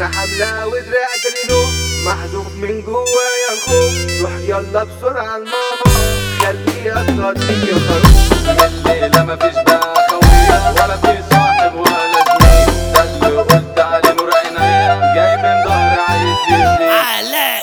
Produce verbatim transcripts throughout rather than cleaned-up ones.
انا حملة ودراع جنينو محذوف من جوايا الخوف. روح يلا بسرعة لماما خليها تغطيك يا خروف. الليلة مفيش بقى خوية ولا في صاحب ولا زميل، ده اللي قلت عليه نور عينيا جاي من ظهر عايز يزيد على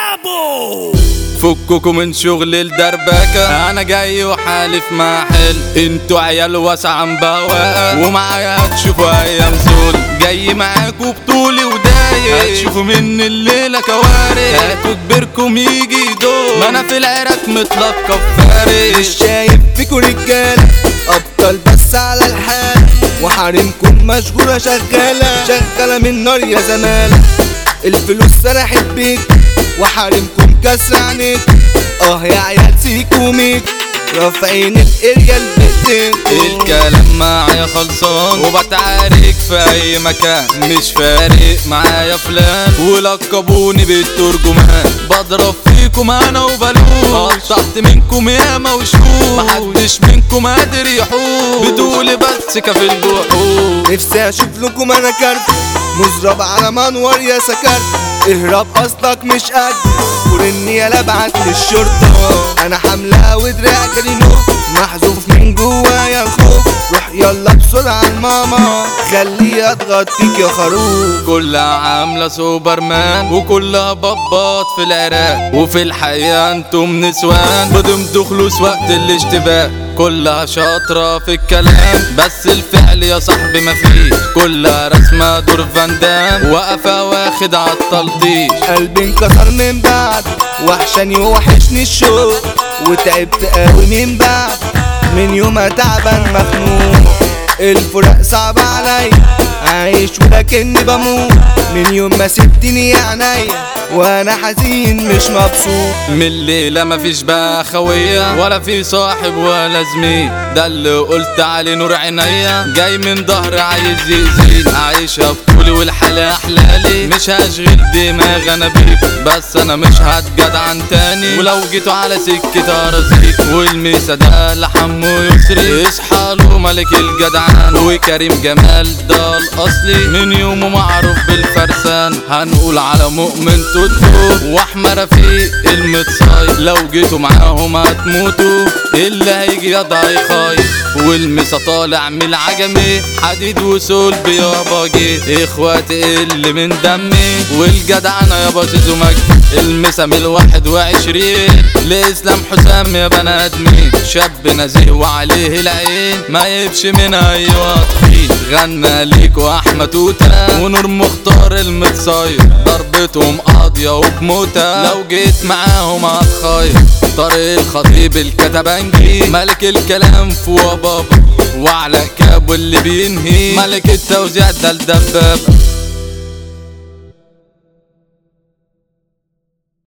كابو. فككوا من شغل الدربكة، انا جاي وحالف ما حل. انتوا عيال واسعة مبواقة ومعايا هتشوفوا ايام زول. جاي معاكوا بطولي ودايق هتشوفوا من الليلة كوارث. هاتوا كبيركم يجي دول ما انا في العراق متلقب فارس. مش شايف فيكوا رجالة ابطال بس على الحال، وحريمكم مشغولة شغالة شغالة من نار يا زمالة. الفلوس سرحت بيك وحريمكم كسر عينيك. اه يا عيال سيكو ميك رافعين الارجال بإيديك. الكلام معايا خلصان وبتعارك في اي مكان، مش فارق معايا فلان ولقبوني بالترجمان. بضرب فيكم انا وبلوش قطعت منكم ياما وشوش، محدش منكم قادر يحوش بدولي بس كفي الجحوش. نفسي اشوف لكم انا كارت مزرب على منور يا سكرت. اهرب اصلك مش قد ورني يا ابعت للشرطة. انا حملة ودراع جرينو محذوف من جوايا الخوف. روح يلا بسرعة لماما خليها تغطيك يا خروف. كلها عاملة سوبرمان وكلها بابات في العراق، وفي الحقيقة انتم نسوان بدمتوا خلوص وقت الاشتباك. كلها شاطرة في الكلام بس الفعل يا صاحبي مفيش. كلها رسمة دور فاندام واقفة واخد عالتلطيش. قلبي انكسر من بعد وحشاني ووحشني الشوق، وتعبت قوي من بعد من يوم تعبان مخنوق. الفراق صعب عليا عايش ولكني بموت من يوم ما سبتني يا عينيا وانا حزين مش مبسوط. من الليلة مفيش بقى خوية ولا في صاحب ولا زميل، ده اللي قلت عليه نور عينيا جاي من ظهر عايز يزيد. عايشة بطولي والحالة احلالي مش هشغل دماغ انا بيك، بس انا مش هتجدعن تاني ولو جيتوا على سكة ارزيك. والميسا ده لحمه يسري اصحى له ملك الجدعان، وكريم جمال ده الاصلي من يومه معروف بالفرسان. هنقول على مؤمن توتو واحمد رفيق المتصايد، لو جيتوا معاهم هتموتوا اللي هيجي يضعي خايف. والمسا طالع من العجمي حديد وسول بيابا جه اخواتي اللي من دمي والجدعنة يابا زيزو مجد. المسا من الواحد وعشرين لإسلام حسام يا بني ادمين، شاب نزيه وعليه العين ما يبش من اي واطفين. غنى ليكوا احمد توتة ونور مختار المتصايد، ضربتهم قاضية وبموتة لو جيت معاهم هتخايف. طارق الخطيب الكتبنجي ملك الكلام فوق بابا، وعلى كابو اللي بينهي ملك التوزيع ده الدبابة.